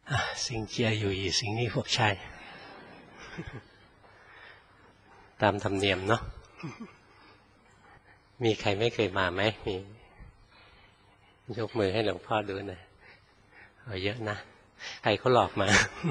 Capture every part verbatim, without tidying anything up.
สิงเจียอยู่อีสิงนี่พวกชายตามธรรมเนียมเนาะมีใครไม่เคยมาไหมมียกมือให้หลวงพ่อดูหน่อยเอาเยอะนะใครเขาหลอกมา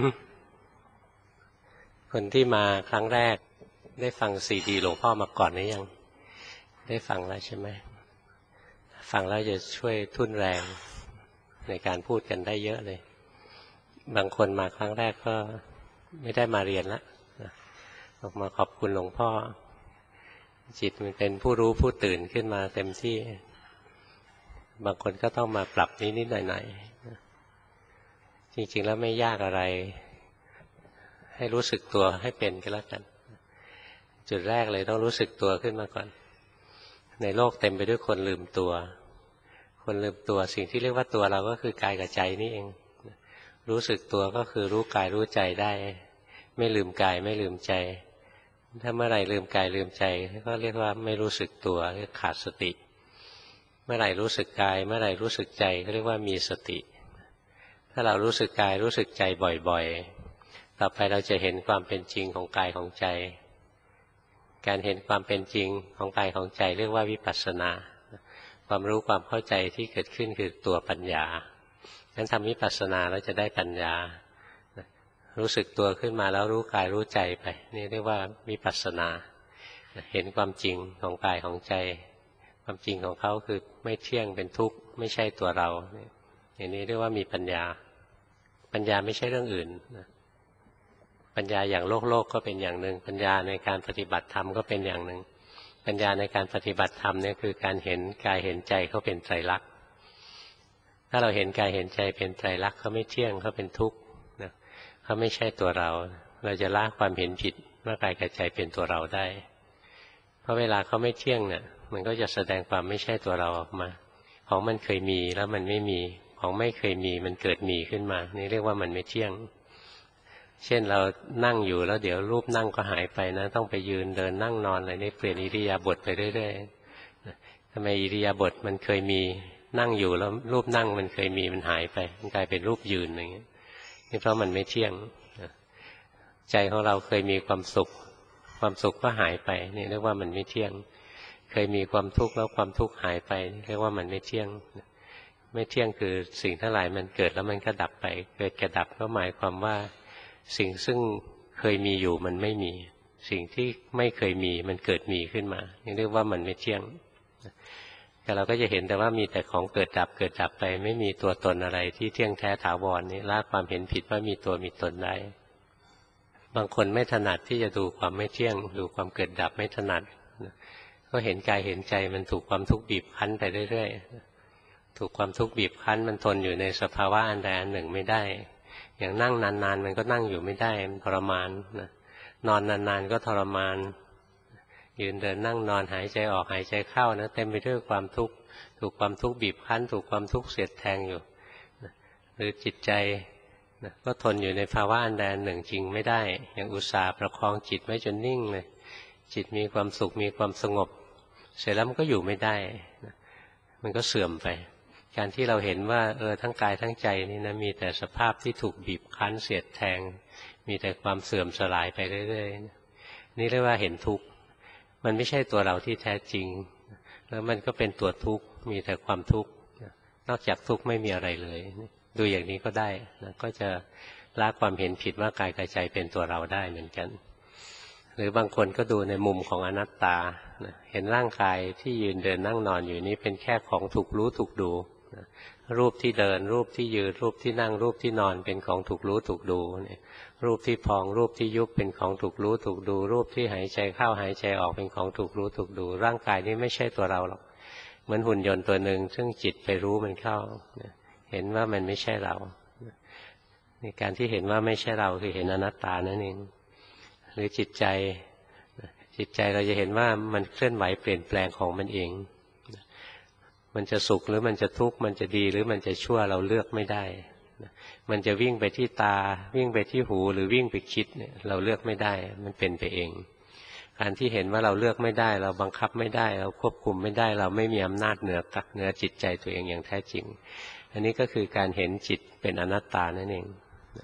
คนที่มาครั้งแรกได้ฟังซีดีหลวงพ่อมาก่อนหรือยังได้ฟังแล้วใช่ไหมฟังแล้วจะช่วยทุ่นแรงในการพูดกันได้เยอะเลยบางคนมาครั้งแรกก็ไม่ได้มาเรียนแล้วออกมาขอบคุณหลวงพ่อจิตมันเป็นผู้รู้ผู้ตื่นขึ้นมาเต็มที่บางคนก็ต้องมาปรับนิดๆหน่อยๆจริงๆแล้วไม่ยากอะไรให้รู้สึกตัวให้เป็นก็แล้วกันจุดแรกเลยต้องรู้สึกตัวขึ้นมาก่อนในโลกเต็มไปด้วยคนลืมตัวคนลืมตัวสิ่งที่เรียกว่าตัวเราก็คือกายกับใจนี่เองรู้สึกตัวก็คือรู้กายรู้ใจได้ไม่ลืมกายไม่ลืมใจถ้าเมื่อไหร่ลืมกายลืมใจก็เรียกว่าไม่รู้สึกตัวเรียกขาดสติเมื่อไหร่รู้สึกกายเมื่อไหร่รู้สึกใจก็เรียกว่ามีสติถ้าเรารู้สึกกายรู้สึกใจบ่อยๆต่อไปเราจะเห็นความเป็นจริงของกายของใจการเห็นความเป็นจริงของกายของใจเรียกว่าวิปัสสนาความรู้ความเข้าใจที่เกิดขึ้นคือตัวปัญญางั้นทำวิปัสสนาแล้วจะได้ปัญญารู้สึกตัวขึ้นมาแล้วรู้กายรู้ใจไปนี่เรียกว่าวิปัสสนาเห็นความจริงของกายของใจความจริงของเขาคือไม่เที่ยงเป็นทุกข์ไม่ใช่ตัวเราอย่างนี้เรียกว่ามีปัญญาปัญญาไม่ใช่เรื่องอื่นปัญญาอย่างโลกโลกก็เป็นอย่างหนึ่งปัญญาในการปฏิบัติธรรมก็เป็นอย่างหนึ่งปัญญาในการปฏิบัติธรรมเนี่ยคือการเห็นกายเห็นใจเขาเป็นไตรลักษณ์ถ้าเราเห็นกายเห็นใจเป็นไตรลักษณ์เขาไม่เที่ยงเขาเป็นทุกข์นะเขาไม่ใช่ตัวเราเราจะละความเห็นผิดว่ากายกับใจเป็นตัวเราได้เพราะเวลาเขาไม่เที่ยงเนี่ยมันก็จะแสดงความไม่ใช่ตัวเราออกมาของมันเคยมีแล้วมันไม่มีของไม่เคยมีมันเกิดมีขึ้นมานี่เรียกว่ามันไม่เที่ยงเช่นเรานั่งอยู่แล้วเดี๋ยวรูปนั่งก็หายไปนะต้องไปยืนเดินนั่งนอนอะไรนี่เปลี่ยนอิริยาบถไปเรื่อยๆทำไมอิริยาบถมันเคยมีนั่งอยู่แล้วรูปนั่งมันเคยมีมันหายไปมันกลายเป็นรูปยืนอย่างเงี้ยนี่เพราะมันไม่เที่ยงใจของเราเคยมีความสุขความสุขก็หายไปนี่เรียกว่ามันไม่เที่ยงเคยมีความทุกข์แล้วความทุกข์หายไปเรียกว่ามันไม่เที่ยงไม่เที่ยงคือสิ่งทั้งหลายมันเกิดแล้วมันก็ดับไปเกิดกระดับก็หมายความว่าสิ่งซึ่งเคยมีอยู่มันไม่มีสิ่งที่ไม่เคยมีมันเกิดมีขึ้นมานี่เรียกว่ามันไม่เที่ยงแต่เราก็จะเห็นแต่ว่ามีแต่ของเกิดดับเกิดดับไปไม่มีตัวตนอะไรที่เที่ยงแท้ถาวรนี่ละความเห็นผิดว่ามีตัวมีตนได้บางคนไม่ถนัดที่จะดูความไม่เที่ยงดูความเกิดดับไม่ถนัดก็เห็นกายเห็นใจมันถูกความทุกข์บีบคั้นไปเรื่อยๆถูกความทุกข์บีบคั้นมันทนอยู่ในสภาวะอันใดอันหนึ่งไม่ได้อย่างนั่งนานๆมันก็นั่งอยู่ไม่ได้มันทรมานนะนอนนานๆก็ทรมานยืนเดินนั่งนอนหายใจออกหายใจเข้านะเต็มไปด้วยความทุกข์ถูกความทุกข์บีบคั้นถูกความทุกข์เสียดแทงอยู่นะหรือจิตใจนะก็ทนอยู่ในภาวะอันใดอันหนึ่งจริงไม่ได้อย่างอุตส่าห์ประคองจิตไว้จนนิ่งเลยจิตมีความสุขมีความสงบเสร็จแล้วมันก็อยู่ไม่ได้นะมันก็เสื่อมไปการที่เราเห็นว่าเออทั้งกายทั้งใจนี่นะมีแต่สภาพที่ถูกบีบคั้นเสียดแทงมีแต่ความเสื่อมสลายไปเรื่อยๆนี่เรียกว่าเห็นทุกข์มันไม่ใช่ตัวเราที่แท้จริงแล้วมันก็เป็นตัวทุกข์มีแต่ความทุกข์นอกจากทุกข์ไม่มีอะไรเลยดูอย่างนี้ก็ได้นะก็จะละความเห็นผิดว่ากายกับใจเป็นตัวเราได้เหมือนกันหรือบางคนก็ดูในมุมของอนัตตาเห็นร่างกายที่ยืนเดินนั่งนอนอยู่นี้เป็นแค่ของถูกรู้ถูกดูรูปที่เดินรูปที่ยืนรูปที่นั่งรูปที่นอนเป็นของถูกรู้ถูกดูรูปที่พองรูปที่ยุบเป็นของถูกรู้ถูกดูรูปที่หายใจเข้าหายใจออกเป็นของถูกรู้ถูกดูร่างกายนี้ไม่ใช่ตัวเราหรอกเหมือนหุ่นยนต์ตัวหนึ่งซึ่งจิตไปรู้มันเข้าเห็นว่ามันไม่ใช่เราในการที่เห็นว่าไม่ใช่เราคือเห็นอนัตตานั่นเองหรือจิตใจจิตใจเราจะเห็นว่ามันเคลื่อนไหวเปลี่ยนแปลงของมันเองมันจะสุขหรือมันจะทุกข์มันจะดีหรือมันจะชั่วเราเลือกไม่ได้มันจะวิ่งไปที่ตาวิ่งไปที่หูหรือวิ่งไปคิดเนี่ยเราเลือกไม่ได้มันเป็นไปเองการที่เห็นว่าเราเลือกไม่ได้เราบังคับไม่ได้เราควบคุมไม่ได้เราไม่มีอำนาจเหนือกับเหนือจิตใจตัวเองอย่างแท้จริงอันนี้ก็คือการเห็นจิตเป็นอนัตตานั่นเอง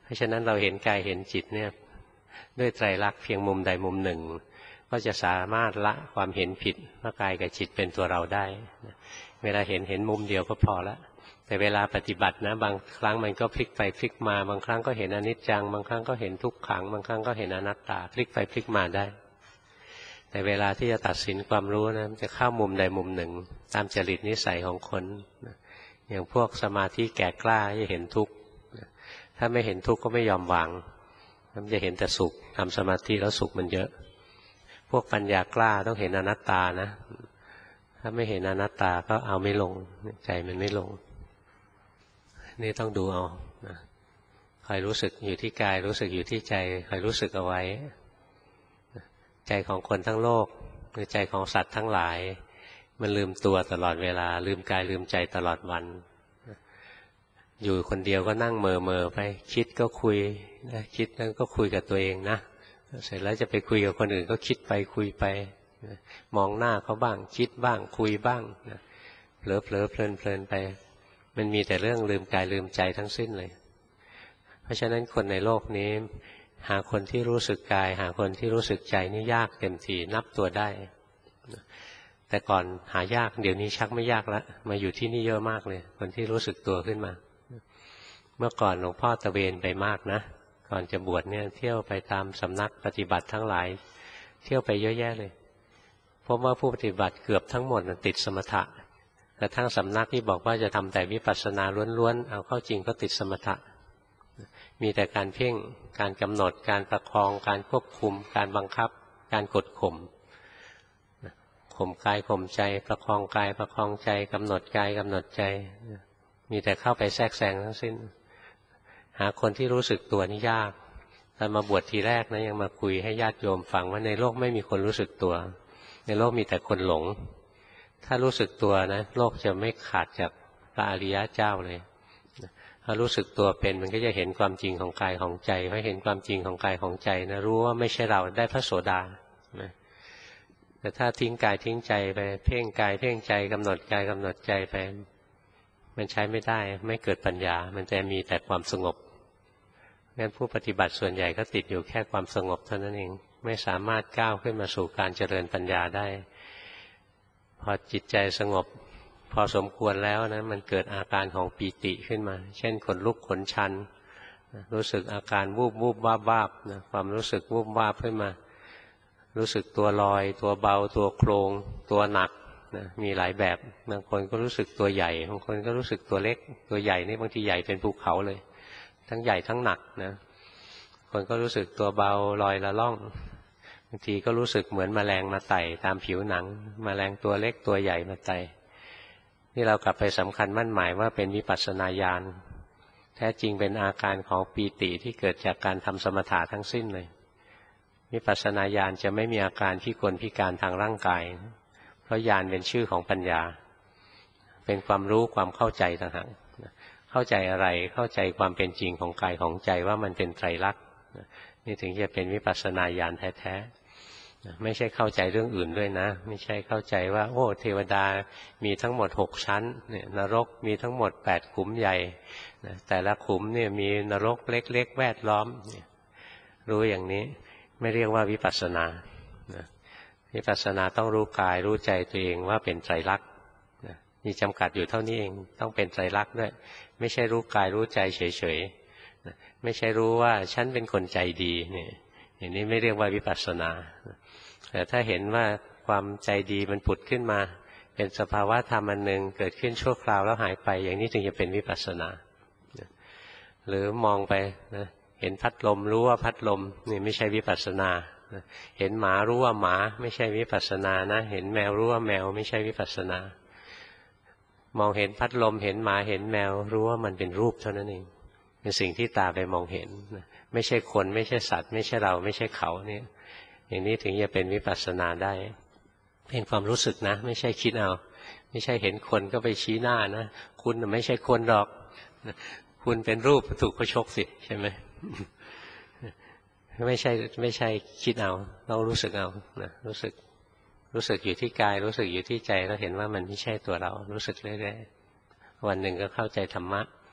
เพราะฉะนั้นเราเห็นกายเห็นจิตเนี่ยด้วยไตรลักษณ์เพียงมุมใดมุมหนึ่งก็จะสามารถละความเห็นผิดว่ากายกับจิตเป็นตัวเราได้เวลาเห็นเห็นมุมเดียวก็พอละแต่เวลาปฏิบัตินะบางครั้งมันก็พลิกไปพลิกมาบางครั้งก็เห็นอนิจจังบางครั้งก็เห็นทุกขังบางครั้งก็เห็นอนัตตาพลิกไปพลิกมาได้แต่เวลาที่จะตัดสินความรู้นะมันจะเข้ามุมใดมุมหนึ่งตามจริตนิสัยของคนอย่างพวกสมาธิแก่กล้าจะเห็นทุกข์ถ้าไม่เห็นทุกข์ก็ไม่ยอมวางมันจะเห็นแต่สุขทำสมาธิแล้วสุขมันเยอะพวกปัญญากล้าต้องเห็นอนัตตานะถ้าไม่เห็นอนัตตาก็เอาไม่ลงใจมันไม่ลงนี่ต้องดูเอาคอยรู้สึกอยู่ที่กายรู้สึกอยู่ที่ใจคอยรู้สึกเอาไว้ใจของคนทั้งโลกหรือใจของสัตว์ทั้งหลายมันลืมตัวตลอดเวลาลืมกายลืมใจตลอดวันอยู่คนเดียวก็นั่งเมอเมอไปคิดก็คุยนะคิดแล้วก็คุยกับตัวเองนะเสร็จแล้วจะไปคุยกับคนอื่นก็คิดไปคุยไปมองหน้าเขาบ้างคิดบ้างคุยบ้างเผลอเผลอเพลินเพลินไปมันมีแต่เรื่องลืมกายลืมใจทั้งสิ้นเลยเพราะฉะนั้นคนในโลกนี้หาคนที่รู้สึกกายหาคนที่รู้สึกใจนี่ยากเต็มทีนับตัวได้แต่ก่อนหายากเดี๋ยวนี้ชักไม่ยากแล้วมาอยู่ที่นี่เยอะมากเลยคนที่รู้สึกตัวขึ้นมาเมื่อก่อนหลวงพ่อตะเวนไปมากนะก่อนจะบวชเนี่ยเที่ยวไปตามสำนักปฏิบัติทั้งหลายเที่ยวไปเยอะแยะเลยพบว่าผู้ปฏิบัติเกือบทั้งหมดติดสมถะแต่ทั้งสำนักที่บอกว่าจะทำแต่วิปัสสนาล้วนๆเอาเข้าจริงก็ติดสมถะมีแต่การเพ่งการกำหนดการประคองการควบคุมการบังคับการกดข่มข่มกายข่มใจประคองกายประคองใจกำหนดกายกำหนดใจมีแต่เข้าไปแทรกแซงทั้งสิ้นหาคนที่รู้สึกตัวนี่ยากตอนมาบวชทีแรกนะยังมาคุยให้ญาติโยมฟังว่าในโลกไม่มีคนรู้สึกตัวในโลกมีแต่คนหลงถ้ารู้สึกตัวนะโลกจะไม่ขาดจากพระอริยเจ้าเลยถ้ารู้สึกตัวเป็นมันก็จะเห็นความจริงของกายของใจพอเห็นความจริงของกายของใจนะรู้ว่าไม่ใช่เราได้พระโสดาแต่ถ้าทิ้งกายทิ้งใจไปเพ่งกายเพ่งใจกำหนดกายกำหนดใจไปมันใช้ไม่ได้ไม่เกิดปัญญามันจะมีแต่ความสงบงั้นผู้ปฏิบัติส่วนใหญ่ก็ติดอยู่แค่ความสงบเท่านั้นเองไม่สามารถก้าวขึ้นมาสู่การเจริญปัญญาได้พอจิตใจสงบพอสมควรแล้วนะมันเกิดอาการของปีติขึ้นมาเช่นขนลุกขนชันรู้สึกอาการวูบวูบวาบวาบนะความรู้สึกวูบวาบขึ้นมารู้สึกตัวลอยตัวเบาตัวโครงตัวหนักนะมีหลายแบบบางคนก็รู้สึกตัวใหญ่บางคนก็รู้สึกตัวเล็กตัวใหญ่นี่บางทีใหญ่เป็นภูเขาเลยทั้งใหญ่ทั้งหนักนะคนก็รู้สึกตัวเบาลอยละล่องบางทีก็รู้สึกเหมือนแมลงมาไต่ตามผิวหนังแมลงตัวเล็กตัวใหญ่มาไต่นี่เรากลับไปสำคัญมั่นหมายว่าเป็นวิปัสสนาญาณแท้จริงเป็นอาการของปีติที่เกิดจากการทำสมถะทั้งสิ้นเลยวิปัสสนาญาณจะไม่มีอาการพิกลพิการทางร่างกายเพราะญาณเป็นชื่อของปัญญาเป็นความรู้ความเข้าใจต่างหากเข้าใจอะไรเข้าใจความเป็นจริงของกายของใจว่ามันเป็นไตรลักษณ์นี่ถึงจะเป็นวิปัสสนาญาณแท้ๆไม่ใช่เข้าใจเรื่องอื่นด้วยนะไม่ใช่เข้าใจว่าโอ้เทวดามีทั้งหมดหกชั้นเนี่ยนรกมีทั้งหมดแปดขุมใหญ่แต่ละขุมเนี่ยมีนรกเล็กๆแวดล้อมรู้อย่างนี้ไม่เรียกว่าวิปัสสนาวิปัสสนาต้องรู้กายรู้ใจตัวเองว่าเป็นไตรลักษณ์มีจำกัดอยู่เท่านี้เองต้องเป็นไตรลักษณ์ด้วยไม่ใช่รู้กายรู้ใจเฉยๆไม่ใช่รู้ว่าฉันเป็นคนใจดีเนี่ยอย่างนี้ไม่เรียกว่าวิปัสสนาแต่ถ้าเห็นว่าความใจดีมันผุดขึ้นมาเป็นสภาวะธรรมอันหนึ่งเกิดขึ้นชั่วคราวแล้วหายไปอย่างนี้จึงจะเป็นวิปัสสนาหรือมองไปนะเห็นพัดลมรู้ว่าพัดลมนี่ไม่ใช่วิปัสสนาเห็นหมารู้ว่าหมาไม่ใช่วิปัสสนานะเห็นแมวรู้ว่าแมวไม่ใช่วิปัสสนามองเห็นพัดลมเห็นหมาเห็นแมวรู้ว่ามันเป็นรูปเท่านั้นเองเป็นสิ่งที่ตาไปมองเห็นไม่ใช่คนไม่ใช่สัตว์ไม่ใช่เราไม่ใช่เขาเนี่ยอย่างนี้ถึงจะเป็นวิปัสสนาได้เป็นความรู้สึกนะไม่ใช่คิดเอาไม่ใช่เห็นคนก็ไปชี้หน้านะคุณไม่ใช่คนหรอกคุณเป็นรูปถูกเขาชกสิใช่ไหมไม่ใช่ไม่ใช่คิดเอาเรารู้สึกเอานะรู้สึกรู้สึกอยู่ที่กายรู้สึกอยู่ที่ใจแล้วเห็นว่ามันไม่ใช่ตัวเรารู้สึกเรื่อยๆวันหนึ่งก็เข้าใจธรรมะ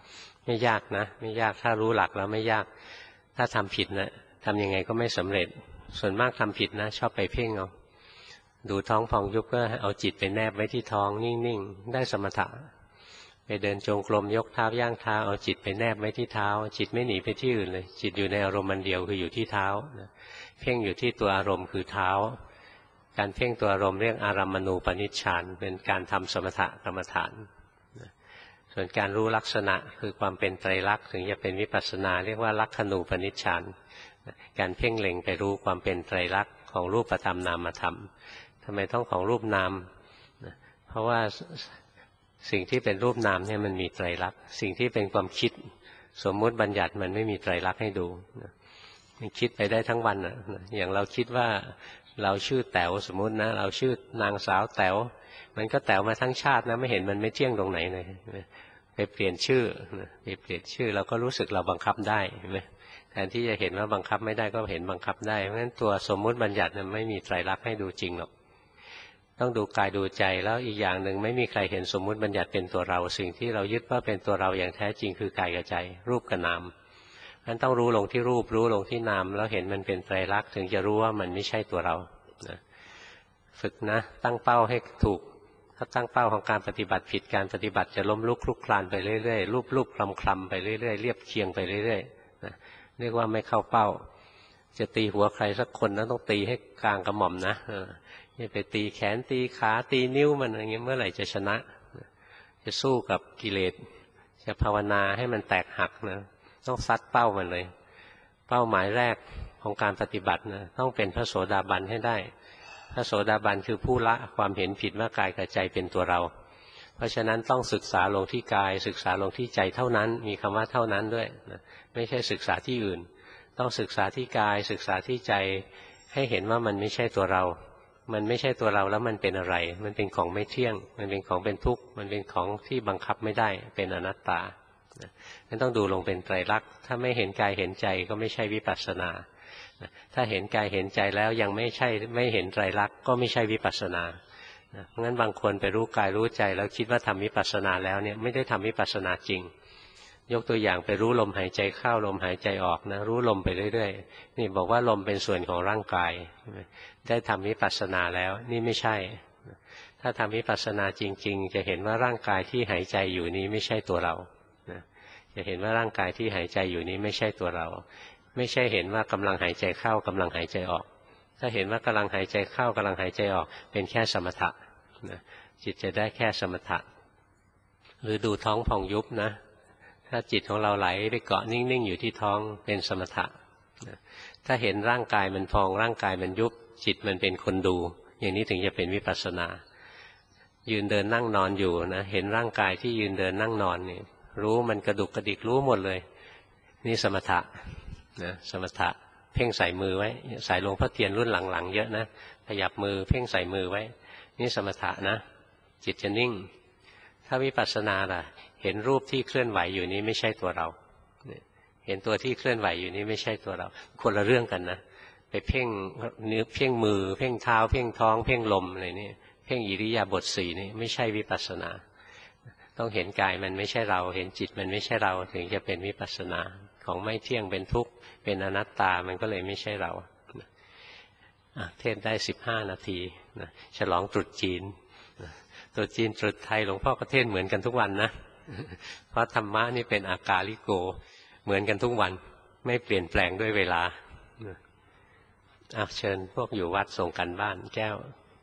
ไม่ยากนะไม่ยากถ้ารู้หลักแล้วไม่ยากถ้าทำผิดนะทำยังไงก็ไม่สำเร็จส่วนมากทำผิดนะชอบไปเพ่งเอาดูท้องพองยุบก็เอาจิตไปแนบไว้ที่ท้องนิ่งๆได้สมถะไปเดินจงกรมยกเท้าย่างเท้าเอาจิตไปแนบไว้ที่เท้าจิตไม่หนีไปที่อื่นเลยจิตอยู่ในอารมณ์มันเดียวคืออยู่ที่เท้าเพ่งอยู่ที่ตัวอารมณ์คือเท้าการเพ่งตัวอารมณ์เรียกอารัมมณูปนิชฌานเป็นการทำสมถะกรรมฐานส่วนการรู้ลักษณะคือความเป็นไตรลักษณ์ถึงจะเป็นวิปัสสนาเรียกว่าลักขณูปนิชฌานการเพ่งเล็งไปรู้ความเป็นไตรลักษณ์ของรูปธรรมนามธรรมทำไมต้องของรูปนามเพราะว่าสิ่งที่เป็นรูปนามเนี่ยมันมีไตรลักษณ์สิ่งที่เป็นความคิดสมมุติบัญญัติมันไม่มีไตรลักษณ์ให้ดูมันคิดไปได้ทั้งวันนะอย่างเราคิดว่าเราชื่อแต๋วสมมุตินะเราชื่อนางสาวแต๋วมันก็แต๋วมาทั้งชาตินะไม่เห็นมันไม่เที่ยงตรงไหนเลยไปเปลี่ยนชื่อไปเปลี่ยนชื่อเราก็รู้สึกเราบังคับได้เห็นไหมแทนที่จะเห็นว่าบังคับไม่ได้ก็เห็นบังคับได้เพราะฉะนั้นตัวสมมุติบัญญัติมันไม่มีไตรลักษณ์ให้ดูจริงหรอกต้องดูกายดูใจแล้วอีกอย่างหนึ่งไม่มีใครเห็นสมมุติบัญญัติเป็นตัวเราสิ่งที่เรายึดว่าเป็นตัวเราอย่างแท้จริงคือกายกับใจรูปกับนามนั้นต้องรู้ลงที่รูปรู้ลงที่นามแล้วเห็นมันเป็นไตรลักษณ์ถึงจะรู้ว่ามันไม่ใช่ตัวเรานะฝึกนะตั้งเป้าให้ถูกถ้าตั้งเป้าของการปฏิบัติผิดการปฏิบัติจะล้มลุกคลุกคลานไปเรื่อยๆรูปรูปคลำคลำไปเรื่อยๆเรียบเคียงไปเรื่อยๆนะเรียกว่าไม่เข้าเป้าจะตีหัวใครสักคนนั้นต้องตีให้กลางกระหม่อมนะอย่าไปตีแขนตีขาตีนิ้วมันอะไรเงี้ยเมื่อไหร่จะชนะจะสู้กับกิเลสจะภาวนาให้มันแตกหักนะต้องซัดเป้ามันเลยเป้าหมายแรกของการปฏิบัตินะต้องเป็นพระโสดาบันให้ได้พระโสดาบันคือผู้ละความเห็นผิดว่ากายกับใจเป็นตัวเราเพราะฉะนั้นต้องศึกษาลงที่กายศึกษาลงที่ใจเท่านั้นมีคำว่าเท่านั้นด้วยนะไม่ใช่ศึกษาที่อื่นต้องศึกษาที่กายศึกษาที่ใจให้เห็นว่ามันไม่ใช่ตัวเรามันไม่ใช่ตัวเราแล้วมันเป็นอะไรมันเป็นของไม่เที่ยงมันเป็นของเป็นทุกข์มันเป็นของที่บังคับไม่ได้เป็นอนัตตานั้นต้องดูลงเป็นไตรลักษณ์ถ้าไม่เห็นกายเห็นใจก็ไม่ใช่วิปัสสนาถ้าเห็นกายเห็นใจแล้วยังไม่ใช่ไม่เห็นไตรลักษณ์ก็ไม่ใช่วิปัสสนาเพราะงั้นบางคนไปรู้กายรู้ใจแล้วคิดว่าทำวิปัสสนาแล้วเนี่ยไม่ได้ทำวิปัสสนาจริงยกตัวอย่างไปรู้ลมหายใจเข้าลมหายใจออกนะรู้ลมไปเรื่อยๆนี่บอกว่าลมเป็นส่วนของร่างกายได้ทำวิปัสสนาแล้วนี่ไม่ใช่ถ้าทำวิปัสสนาจริงๆจะเห็นว่าร่างกายที่หายใจอยู่นี้ไม่ใช่ตัวเราจะเห็นว่าร่างกายที่หายใจอยู่นี้ไม่ใช่ตัวเราไม่ใช่เห็นว่ากำลังหายใจเข้ากำลังหายใจออกถ้าเห็นว่ากำลังหายใจเข้ากำลังหายใจออกเป็นแค่สมถะนะจิตจะได้แค่สมถะหรือดูท้องพองยุบนะถ้าจิตของเราไหลไปเกาะนิ่งๆอยู่ที่ท้องเป็นสมถะนะถ้าเห็นร่างกายมันพองร่างกายมันยุบจิตมันเป็นคนดูอย่างนี้ถึงจะเป็นวิปัสสนายืนเดินนั่งนอนอยู่นะเห็นร่างกายที่ยืนเดินนั่งนอนนี่รู้มันกระดุกกระดิกรู้หมดเลยนี่สมถะนะสมถะเพ่งใส่มือไว้ใส่หลวงพ่อเทียนรุ่นหลังๆเยอะนะขยับมือเพ่งใส่มือไว้นี่สมถะนะจิตจะนิ่งถ้าวิปัสสนาล่ะเห็นรูปที่เคลื่อนไหวอยู่นี้ไม่ใช่ตัวเราเห็นตัวที่เคลื่อนไหวอยู่นี้ไม่ใช่ตัวเราคนละเรื่องกันนะไปเพ่งเนื้อเพ่งมือเพ่งเท้าเพ่งท้องเพ่งลมอะไรนี่เพ่งอิริยาบถสี่นี่ไม่ใช่วิปัสสนาต้องเห็นกายมันไม่ใช่เราเห็นจิตมันไม่ใช่เราถึงจะเป็นวิปัสสนาของไม่เที่ยงเป็นทุกข์เป็นอนัตตามันก็เลยไม่ใช่เราเทศได้สิบห้านาทีนะฉลองตรุษจีนตรุษจีนตรุษไทยหลวงพ่อก็เทศเหมือนกันทุกวันนะเพราะธรรมะนี่เป็นอากาลิโกเหมือนกันทุกวันไม่เปลี่ยนแปลงด้วยเวลาเชิญพวกอยู่วัดส่งกันบ้านแก้ว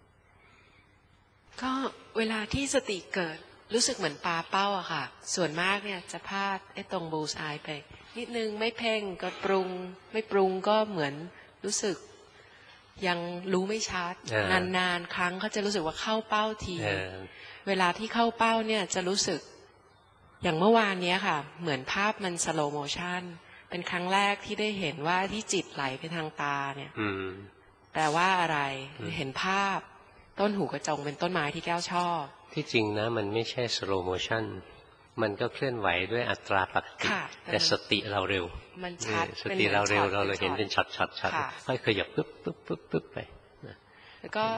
ก็เวลาที่สติเกิดรู้สึกเหมือนปลาเป้าอะค่ะส่วนมากเนี่ยจะพลาดไอ้ตรงบูสอายไปนิดนึงไม่เพ่งก็ปรุงไม่ปรุงก็เหมือนรู้สึกยังรู้ไม่ชัดนานๆครั้งเขาจะรู้สึกว่าเข้าเป้าทีเวลาที่เข้าเป้าเนี่ยจะรู้สึกอย่างเมื่อวานนี้ค่ะเหมือนภาพมันสโลโมชันเป็นครั้งแรกที่ได้เห็นว่าที่จิตไหลไปทางตาเนี่ยแปลว่าอะไรเห็นภาพต้นหูกระจงเป็นต้นไม้ที่แก้วชอบที่จริงนะมันไม่ใช่สโลโมชันมันก็เคลื่อนไหวด้วยอัตราปกติแต่สติเราเร็วมันชัดสติเราเร็วเราเลยเห็นเป็นช็อตช็อตช็อตค่อยขยับปึ๊บปึ๊บปึ๊บปึ๊บไปแล้วก็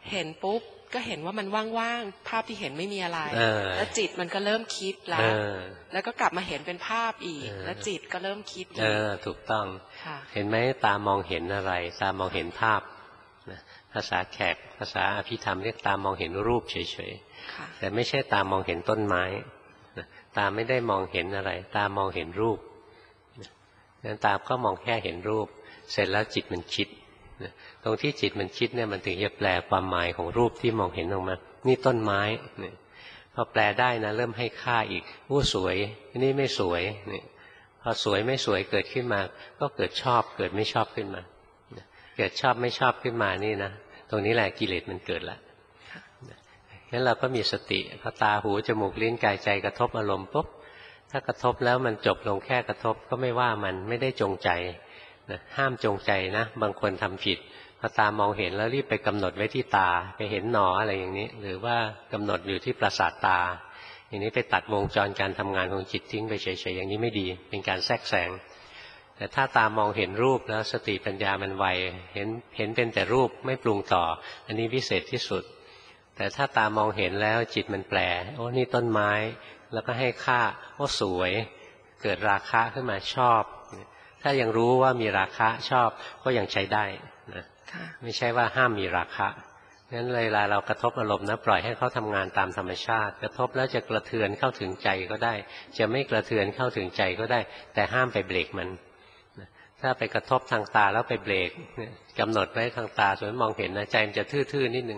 เห็นปุ๊บก็เห็นว่ามันว่างๆภาพที่เห็นไม่มีอะไรเออแล้วจิตมันก็เริ่มคิดแล้เอวอแล้วก็กลับมาเห็นเป็นภาพอีกเออแล้วจิตก็เริ่มคิดเออีกอถูกต้องค่ะเห็นไหมตามองเห็นอะไร ตามองเห็นภาพนะภาษาแขกภาษาอภิธรรมเรียกตามองเห็นรูปเฉยค่ะๆแต่ไม่ใช่ตามองเห็นต้นไม้นะตาไม่ได้มองเห็นอะไร ตามองเห็นรูปนะนั้นตาก็มองแค่เห็นรูป เสร็จแล้วจิตมันคิดนะตรงที่จิตมันคิดเนี่ยมันถึงจะแปลความหมายของรูปที่มองเห็นออกมานี่ต้นไม้เนี่ยพอแปลได้นะเริ่มให้ค่าอีกอู้สวยนี่ไม่สวยเนี่ยพอสวยไม่สวยเกิดขึ้นมาก็เกิดชอบเกิดไม่ชอบขึ้นมาเกิดชอบไม่ชอบขึ้นมานี่นะตรงนี้แหละกิเลสมันเกิดแล้วงั้นเราก็มีสติพอตาหูจมูกลิ้นกายใจกระทบอารมณ์ปุ๊บถ้ากระทบแล้วมันจบลงแค่กระทบก็ไม่ว่ามันไม่ได้จงใจนะห้ามจงใจนะบางคนทำผิดพอตามองเห็นแล้วรีบไปกำหนดไว้ที่ตาไปเห็นหนออะไรอย่างนี้หรือว่ากำหนดอยู่ที่ประสาทตาอย่างนี้ไปตัดวงจรการทำงานของจิตทิ้งไปเฉยๆอย่างนี้ไม่ดีเป็นการแทรกแซงแต่ถ้าตามองเห็นรูปแล้วสติปัญญามันไวเห็นเห็นเป็นแต่รูปไม่ปรุงต่ออันนี้วิเศษที่สุดแต่ถ้าตามองเห็นแล้วจิตมันแปลโอ้นี่ต้นไม้แล้วก็ให้ค่าโอ้สวยเกิดราคะขึ้นมาชอบถ้ายังรู้ว่ามีราคะชอบก็ยังใช้ได้นะไม่ใช่ว่าห้ามมีราคะงั้นเวลาเรากระทบอารมณ์นะปล่อยให้เขาทำงานตามธรรมชาติกระทบแล้วจะกระเทือนเข้าถึงใจก็ได้จะไม่กระเทือนเข้าถึงใจก็ได้แต่ห้ามไปเบรกมันถ้าไปกระทบทางตาแล้วไปเบรกกำหนดไว้ทางตาส่วนมองเห็นนะใจมันจะทื่อๆนิดนึง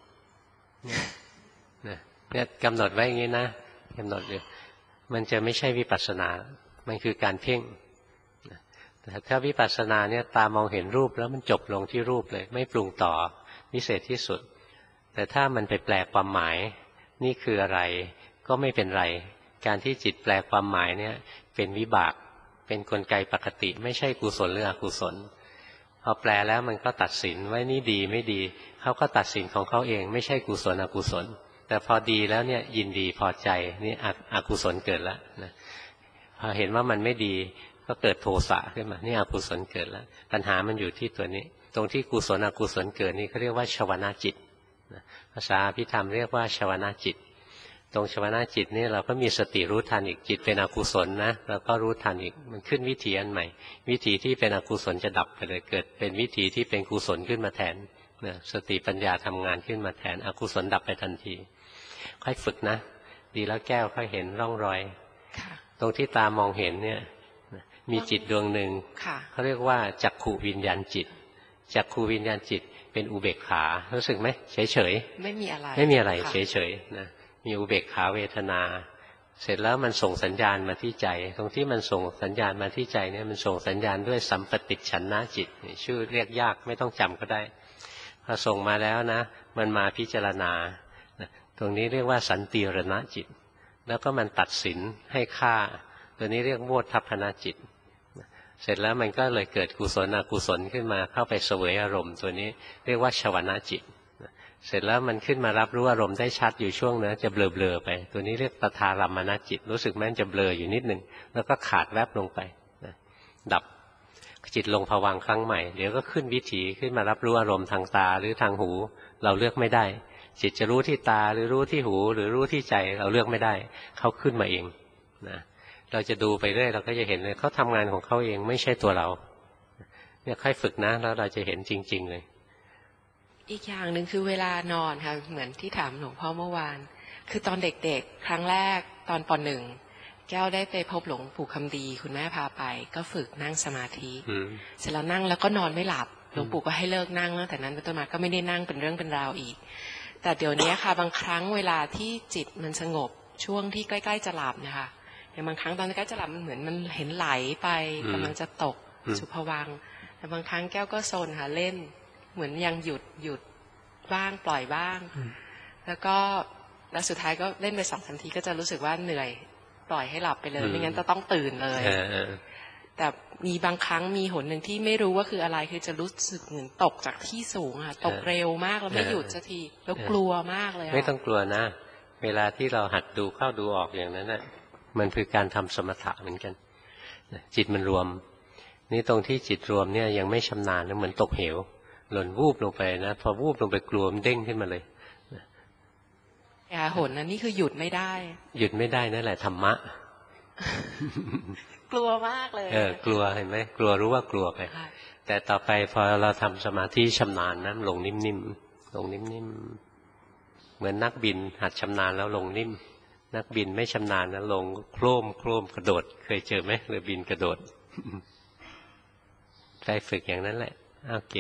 เนี่ยกำหนดไว้อย่างนี้นะกำหนดอยู่มันจะไม่ใช่วิปัสสนามันคือการเพ่งแต่ถ้าวิปัสสนาเนี่ยตามองเห็นรูปแล้วมันจบลงที่รูปเลยไม่ปรุงต่อวิเศษที่สุดแต่ถ้ามันไปแปลความหมายนี่คืออะไรก็ไม่เป็นไรการที่จิตแปลความหมายเนี่ยเป็นวิบากเป็นกลไกปกติไม่ใช่กุศลหรืออกุศลพอแปลแล้วมันก็ตัดสินไว้นี่ดีไม่ดีเขาก็ตัดสินของเขาเองไม่ใช่กุศลอกุศลแต่พอดีแล้วเนี่ยยินดีพอใจนี่อกุศลเกิดแล้วนะพอเห็นว่ามันไม่ดีก็เกิดโทสะขึ้นมานี่อกุศลเกิดแล้วปัญหามันอยู่ที่ตัวนี้ตรงที่กุศลอกุศลเกิดนี่เขาเรียกว่าชวนาจิตภาษาอภิธรรมเรียกว่าชวนาจิตตรงชวนาจิตนี่เราก็มีสติรู้ทันอีกจิตเป็นอกุศลนะเราก็รู้ทันอีกมันขึ้นวิธีอันใหม่วิธีที่เป็นอกุศลจะดับไปเลยเกิดเป็นวิธีที่เป็นกุศลขึ้นมาแทนนะสติปัญญาทำงานขึ้นมาแทนอกุศลดับไปทันทีค่อยฝึกนะดีแล้วแก้วค่อยเห็นร่องรอยตรงที่ตามองเห็นเนี่ยมีจิตดวงหนึ่งเขาเรียกว่าจักขุวิญญาณจิตจักขุวิญญาณจิตเป็นอุเบกขารู้สึกไหมเฉยเฉยไม่มีอะไรไม่มีอะไรเฉยเฉยนะมีอุเบกขาเวทนาเสร็จแล้วมันส่งสัญญาณมาที่ใจตรงที่มันส่งสัญญาณมาที่ใจเนี่ยมันส่งสัญญาณด้วยสัมปติฉันนะจิตชื่อเรียกยากไม่ต้องจำก็ได้พอส่งมาแล้วนะมันมาพิจารณาตรงนี้เรียกว่าสันติรณจิตแล้วก็มันตัดสินให้ค่าตัวนี้เรียกโมททัพพนาจิตเสร็จแล้วมันก็เลยเกิดกุศลอกุศลขึ้นมาเข้าไปเสวยอารมณ์ตัวนี้เรียกว่าชวนาจิตเสร็จแล้วมันขึ้นมารับรู้อารมณ์ได้ชัดอยู่ช่วงนะจะเบลอๆไปตัวนี้เรียกตถารัมมณจิตรู้สึกแม้นจะเบลออยู่นิดหนึ่งแล้วก็ขาดแวบลงไปดับจิตลงภวังค์ครั้งใหม่เดี๋ยวก็ขึ้นวิถีขึ้นมารับรู้อารมณ์ทางตาหรือทางหูเราเลือกไม่ได้จิตจะรู้ที่ตาหรือรู้ที่หูหรือรู้ที่ใจเราเลือกไม่ได้เขาขึ้นมาเองนะเราจะดูไปเรื่อยเราก็จะเห็นเลยเขาทำงานของเขาเองไม่ใช่ตัวเราเนี่ยค่อยฝึกนะแล้วเราจะเห็นจริงๆเลยอีกอย่างหนึ่งคือเวลานอนค่ะเหมือนที่ถามหลวงพ่อเมื่อวานคือตอนเด็กๆครั้งแรกตอนป.หนึ่งแก้วได้ไปพบหลวงปู่คำดีคุณแม่พาไปก็ฝึกนั่งสมาธิเสร็จแล้วนั่งแล้วก็นอนไม่หลับหลวงปู่ก็ให้เลิกนั่งตั้งแต่นั้นเป็นต้นมาก็ไม่ได้นั่งเป็นเรื่องเป็นราวอีกแต่เดี๋ยวนี้ค่ะบางครั้งเวลาที่จิตมันสงบช่วงที่ใกล้ๆจะหลับนะคะอย่างบางครั้งตอนใกล้จะหลับมันเหมือนมันเห็นไหลไปกำลังจะตกสุภวังแต่บางครั้งแก้วก็โซนค่ะเล่นเหมือนยังหยุดหยุดบ้างปล่อยบ้างแล้วก็แล้วสุดท้ายก็เล่นไปสองสามทีก็จะรู้สึกว่าเหนื่อยปล่อยให้หลับไปเลยไม่งั้นจะต้องตื่นเลยแต่มีบางครั้งมีหนหนึ่งที่ไม่รู้ว่าคืออะไรคือจะรู้สึกเหมือนตกจากที่สูงค่ะตกเร็วมากแล้วไม่หยุดสักทีแล้วกลัวมากเลยไม่ต้องกลัวนะเวลาที่เราหัดดูเข้าดูออกอย่างนั้นน่ะมันคือการทำสมถะเหมือนกันจิตมันรวมนี่ตรงที่จิตรวมเนี่ยยังไม่ชำนาญเหมือนตกเหวหล่นวูบลงไปนะพอวูบลงไปกลัวมันเด้งขึ้นมาเลยยาหนนะนี่คือหยุดไม่ได้หยุดไม่ได้นั่นแหละธรรมะกลัวมากเลยเออกลัวเห็นไหมกลัวรู้ว่ากลัวไปแต่ต่อไปพอเราทำสมาธิชำนาญนะลงนิ่มๆลงนิ่มๆเหมือนนักบินหัดชำนาญแล้วลงนิ่มนักบินไม่ชำนาญนะลงโคร่มโคร่มกระโดดเคยเจอไหมเรือบินกระโดดใจฝึกอย่างนั้นแหละโอเค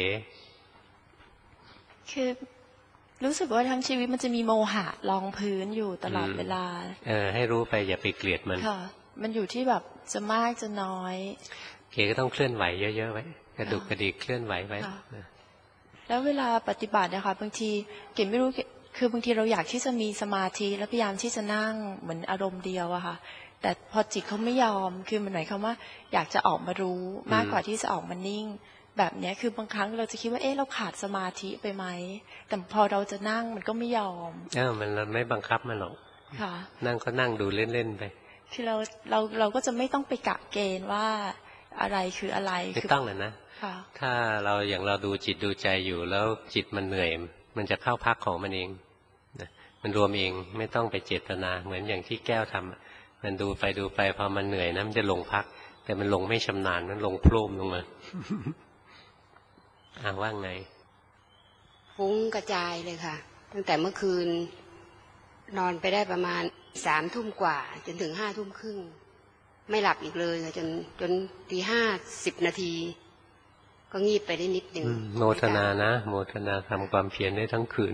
คือรู้สึกว่าทั้งชีวิตมันจะมีโมหะรองพื้นอยู่ตลอดเวลาเออให้รู้ไปอย่าไปเกลียดมันค่ะมันอยู่ที่แบบจะมากจะน้อยเคก็ต้องเคลื่อนไหวเยอะๆไว้กระดุกกระดิกเคลื่อนไหวไว้แล้วเวลาปฏิบัตินะคะบางทีเก๋ไม่รู้คือบางทีเราอยากที่จะมีสมาธิแล้วพยายามที่จะนั่งเหมือนอารมณ์เดียวอะค่ะแต่พอจิตเขาไม่ยอมคือมันหมายความว่าอยากจะออกมารู้มากกว่าที่จะออกมานิ่งแบบนี้คือบางครั้งเราจะคิดว่าเอ๊ะเราขาดสมาธิไปไหมแต่พอเราจะนั่งมันก็ไม่ยอมเออมันเราไม่บังคับมันหรอกค่ะนั่งก็นั่งดูเล่นๆไปคือเราเราเราก็จะไม่ต้องไปกะเกณฑ์ว่าอะไรคืออะไรไม่ต้องเลยนะถ้าเราอย่างเราดูจิตดูใจอยู่แล้วจิตมันเหนื่อยมันจะเข้าพักของมันเองมันรวมเองไม่ต้องไปเจตนาเหมือนอย่างที่แก้วทำมันดูไปดูไปพอมันเหนื่อยนะมันจะลงพักแต่มันลงไม่ชำนาญมันลงโพร่มลงมาอ่าว่าไงฟุ้งกระจายเลยค่ะตั้งแต่เมื่อคืนนอนไปได้ประมาณสามทุ่มกว่าจนถึงห้าทุ่มครึ่งไม่หลับอีกเลยค่ะจนจนตีห้าสิบนาทีก็งีบไปได้นิดหนึ่งโมทนานะโมทนาทำความเพียรได้ทั้งคืน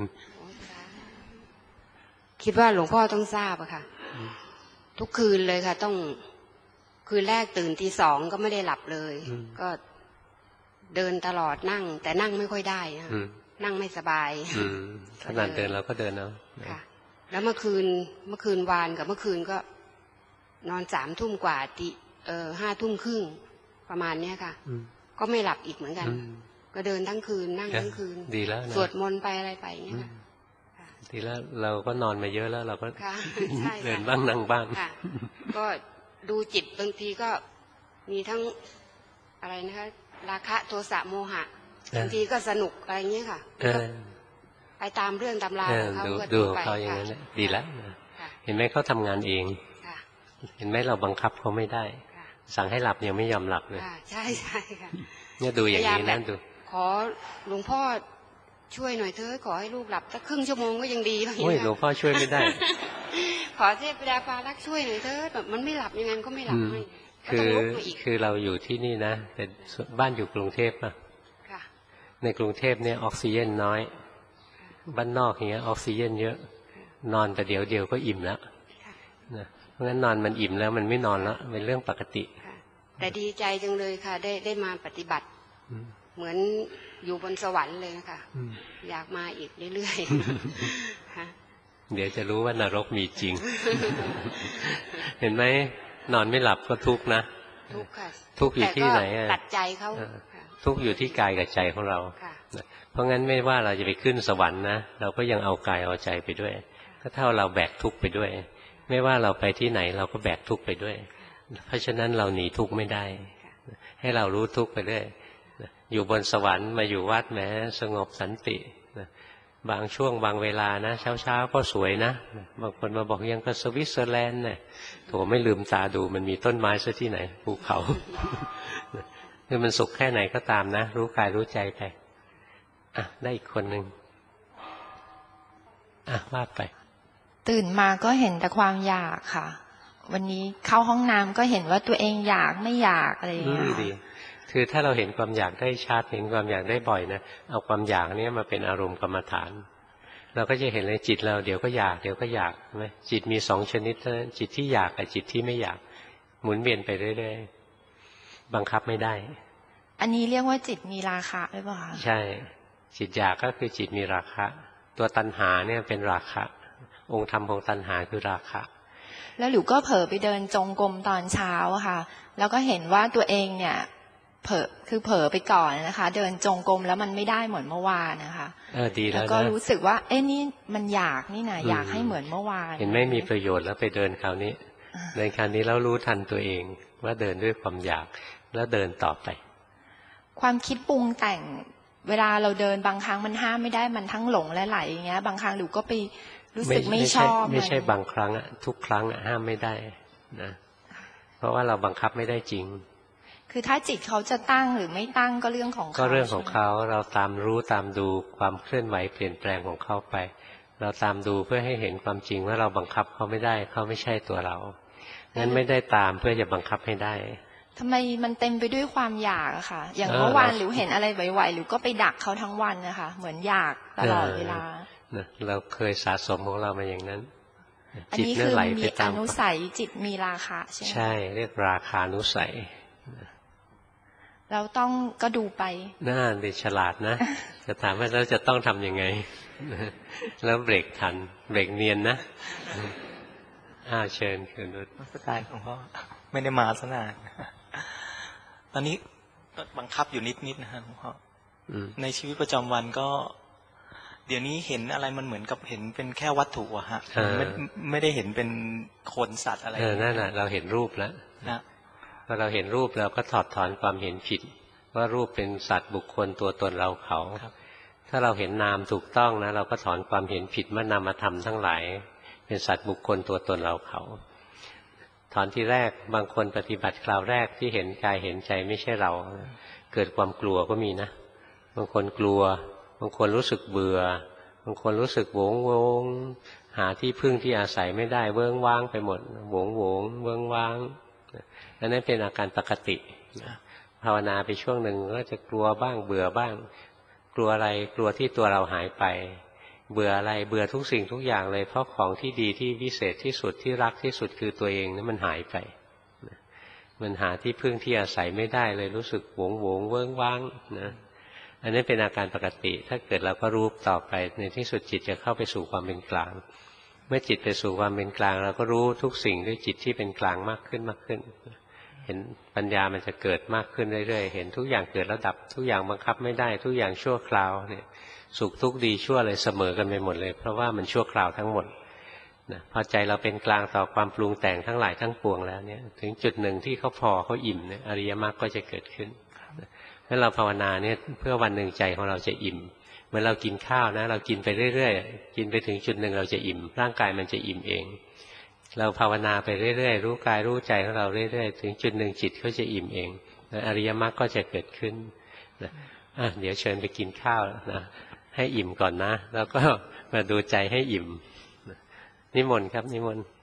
คิดว่าหลวงพ่อต้องทราบอะค่ะทุกคืนเลยค่ะต้องคืนแรกตื่นตีสองก็ไม่ได้หลับเลยก็เดินตลอดนั่งแต่นั่งไม่ค่อยได้นะนั่งไม่สบายขนาดเดินเราก็เดินเอาค่ะแล้วเมื่อคืนเมื่อคืนวานกับเมื่อคืนก็นอนสามทุ่มกว่าตีเอ่อห้าทุ่มครึ่งประมาณเนี้ยค่ะก็ไม่หลับอีกเหมือนกันก็เดินทั้งคืนนั่งทั้งคืนดีแล้วสวดมนต์ไปอะไรไปอย่างเงี้ยค่ะดีแล้วเราก็นอนมาเยอะแล้วเราก็เดินบ้างนั่งบ้างก็ดูจิตบางทีก็มีทั้งอะไรนะคะราคะโทสะโมหะบางทีก็สนุกอะไรเงี้ยค่ะไปตามเรื่องตามราวของเขาดูเขาอย่างนั้นดีแล้วเห็นไหมเขาทำงานเองเห็นไหมเราบังคับเขาไม่ได้สั่งให้หลับยังไม่ยอมหลับเลยใช่ใช่ค่ะเนี่ยดูอย่างนี้นะดูขอหลวงพ่อช่วยหน่อยเถอะขอให้ลูกหลับสักครึ่งชั่วโมงก็ยังดีอย่างนี้โอ้ยหลวงพ่อช่วยไม่ได้ขอเทพดาปารักช่วยหน่อยเถอะแบบมันไม่หลับยังไงก็ไม่หลับให้คือคือเราอยู่ที่นี่นะแต่บ้านอยู่กรุงเทพป่ะในกรุงเทพเนี่ยออกซิเจนน้อยบ้านนอกอย่างเงี้ยออกซิเจนเยอะนอนแต่เดี๋ยวเดียวก็อิ่มแล้วนะเพราะงั้นนอนมันอิ่มแล้วมันไม่นอนแล้วเป็นเรื่องปกติแต่ดีใจจังเลยค่ะได้ได้มาปฏิบัติเหมือนอยู่บนสวรรค์เลยนะคะอยากมาอีกเรื่อยๆเดี๋ยวจะรู้ว่านรกมีจริงเห็นไหมนอนไม่หลับก็ทุกข์นะทุกข์ค่ะทุกข์อยู่ที่ไหนตัดใจเขาทุกข์อยู่ที่กายกับใจของเราเพราะงั้นไม่ว่าเราจะไปขึ้นสวรรค์นะเราก็ยังเอากายเอาใจไปด้วยก็เท่าเราแบกทุกข์ไปด้วยไม่ว่าเราไปที่ไหนเราก็แบกทุกข์ไปด้วยเพราะฉะนั้นเราหนีทุกข์ไม่ได้ให้เรารู้ทุกข์ไปด้วยอยู่บนสวรรค์มาอยู่วัดแม้สงบสันติบางช่วงบางเวลานะเช้าเช้าก็สวยนะบางคนมาบอกยังก็สวิตเซอร์แลนด์เนี่ยโถไม่ลืมตาดูมันมีต้นไม้ซะที่ไหนภูเขาคือมันสุขแค่ไหนก็ตามนะรู้กายรู้ใจไปอ่ะได้อีกคนหนึ่งอ่ะว่าไปตื่นมาก็เห็นแต่ความอยากค่ะวันนี้เข้าห้องน้ำก็เห็นว่าตัวเองอยากไม่อยากอะไรอย่างเงี้ยดีคือถ้าเราเห็นความอยากได้ชัดเห็นความอยากได้บ่อยนะเอาความอยากนี้มาเป็นอารมณ์กรรมฐานเราก็จะเห็นเลยจิตเราเดี๋ยวก็อยากเดี๋ยวก็อยากไหมจิตมีสองชนิดนะจิตที่อยากกับจิตที่ไม่อยากหมุนเวียนไปเรื่อยๆบังคับไม่ได้อันนี้เรียกว่าจิตมีราคะหรือเปล่าใช่จิตอยากก็คือจิตมีราคะตัวตัณหาเนี่ยเป็นราคะองค์ธรรมของตัณหาคือราคะแล้วหลิวก็เผลอไปเดินจงกรมตอนเช้าค่ะแล้วก็เห็นว่าตัวเองเนี่ยเผลอคือเผลอไปก่อนนะคะเดินจงกรมแล้วมันไม่ได้เหมือนเมื่อวานนะคะเออดีแล้วนะก็รู้สึกว่าเอ้นี่มันอยากนี่นะอยากให้เหมือนเมื่อวานเห็นไม่มีประโยชน์แล้วไปเดินคราวนี้เดินคราวนี้แล้วรู้ทันตัวเองว่าเดินด้วยความอยากแล้วเดินต่อไปความคิดปรุงแต่งเวลาเราเดินบางครั้งมันห้ามไม่ได้มันทั้งหลงและไหลอย่างเงี้ยบางครั้งหนูก็ไปรู้สึกไม่ชอบไม่ใช่บางครั้งอะทุกครั้งอะห้ามไม่ได้นะเพราะว่าเราบังคับไม่ได้จริงคือถ้าจิตเขาจะตั้งหรือไม่ตั้งก็เรื่องของเขาก็เรื่องของเขาเราตามรู้ตามดูความเคลื่อนไหวเปลี่ยนแปลงของเขาไปเราตามดูเพื่อให้เห็นความจริงว่าเราบังคับเขาไม่ได้เขาไม่ใช่ตัวเรางั้นไม่ได้ตามเพื่อจะบังคับให้ได้ทำไมมันเต็มไปด้วยความอยากอะค่ะอย่างเมื่อวานหรือเห็นอะไรไหวๆหรือก็ไปดักเขาทั้งวันนะคะเหมือนอยากตลอดเวลาเราเคยสะสมของเรามาอย่างนั้นอันนี้คือมีอนุสัยจิตมีราคะใช่ไหมใช่เรียกราคานุสัยเราต้องก็ดูไปน่าดีฉลาดนะจะถามว่าเราจะต้องทำยังไงแล้วเบรกทันเบรกเนียนนะอ้าเชิญคุณนุชสกายของพ่อไม่ได้มาซะนานตอนนี้บังคับอยู่นิดๆนะฮะหลวงพ่อในชีวิตประจำวันก็เดี๋ยวนี้เห็นอะไรมันเหมือนกับเห็นเป็นแค่วัตถุอะฮะไม่ไม่ได้เห็นเป็นคนสัตว์อะไรเออนั่นแหละเราเห็นรูปแล้วนะพอเราเห็นรูปเราก็ถอดถอนความเห็นผิดว่ารูปเป็นสัตว์บุคคลตัวตนเราเขาถ้าเราเห็นนามถูกต้องนะเราก็ถอนความเห็นผิดว่านามธรรมทั้งหลายเป็นสัตว์บุคคลตัวตนเราเขาถอนที่แรกบางคนปฏิบัติคราวแรกที่เห็นกายเห็นใจไม่ใช่เราเกิดความกลัวก็มีนะบางคนกลัวบางคนรู้สึกเบื่อบางคนรู้สึกโหวงโวงหาที่พึ่งที่อาศัยไม่ได้เวิ้งว้างไปหมดโหวงโวงเวิ้งว้างอันนั้นเป็นอาการปกติภาวนาไปช่วงหนึ่งก็จะกลัวบ้างเบื่อบ้างกลัวอะไรกลัวที่ตัวเราหายไปเบื่ออะไรเบื่อทุกสิ่งทุกอย่างเลยเพราะของที่ดีที่วิเศษที่สุดที่รักที่สุดคือตัวเองนั้นมันหายไปมันหาที่พึ่งที่อาศัยไม่ได้เลยรู้สึกโหวงโวงเวิ้งว้างนะอันนี้เป็นอาการปกติถ้าเกิดเราก็รู้ต่อไปในที่สุดจิตจะเข้าไปสู่ความเป็นกลางเมื่อจิตไปสู่ความเป็นกลางเราก็รู้ทุกสิ่งด้วยจิตที่เป็นกลางมากขึ้นมากขึ้นเห็นปัญญามันจะเกิดมากขึ้นเรื่อยๆเห็นทุกอย่างเกิดแล้วดับทุกอย่างบังคับไม่ได้ทุกอย่างชั่วคราวเนี่ยสุขทุกข์ดีชั่วอะไรเสมอกันไปหมดเลยเพราะว่ามันชั่วคราวทั้งหมดนะพอใจเราเป็นกลางต่อความปรุงแต่งทั้งหลายทั้งปวงแล้วเนี่ยถึงจุดหนึ่งที่เขาพอเขาอิ่มเนี่ยอริยมรรคก็จะเกิดขึ้นถ้าเราภาวนาเนี่ยเพื่อวันหนึ่งใจของเราจะอิ่มเหมือนเรากินข้าวนะเรากินไปเรื่อยๆกินไปถึงจุดหนึ่งเราจะอิ่มร่างกายมันจะอิ่มเองเราภาวนาไปเรื่อยๆรู้กายรู้ใจของเราเรื่อยๆถึงจุดหนึ่งจิตเขาจะอิ่มเองอริยมรรคก็จะเกิดขึ้นนะอ่ะเดี๋ยวเชิญไปกินข้าวนะให้อิ่มก่อนนะแล้วก็มาดูใจให้อิ่มนิมนต์ครับนิมนต์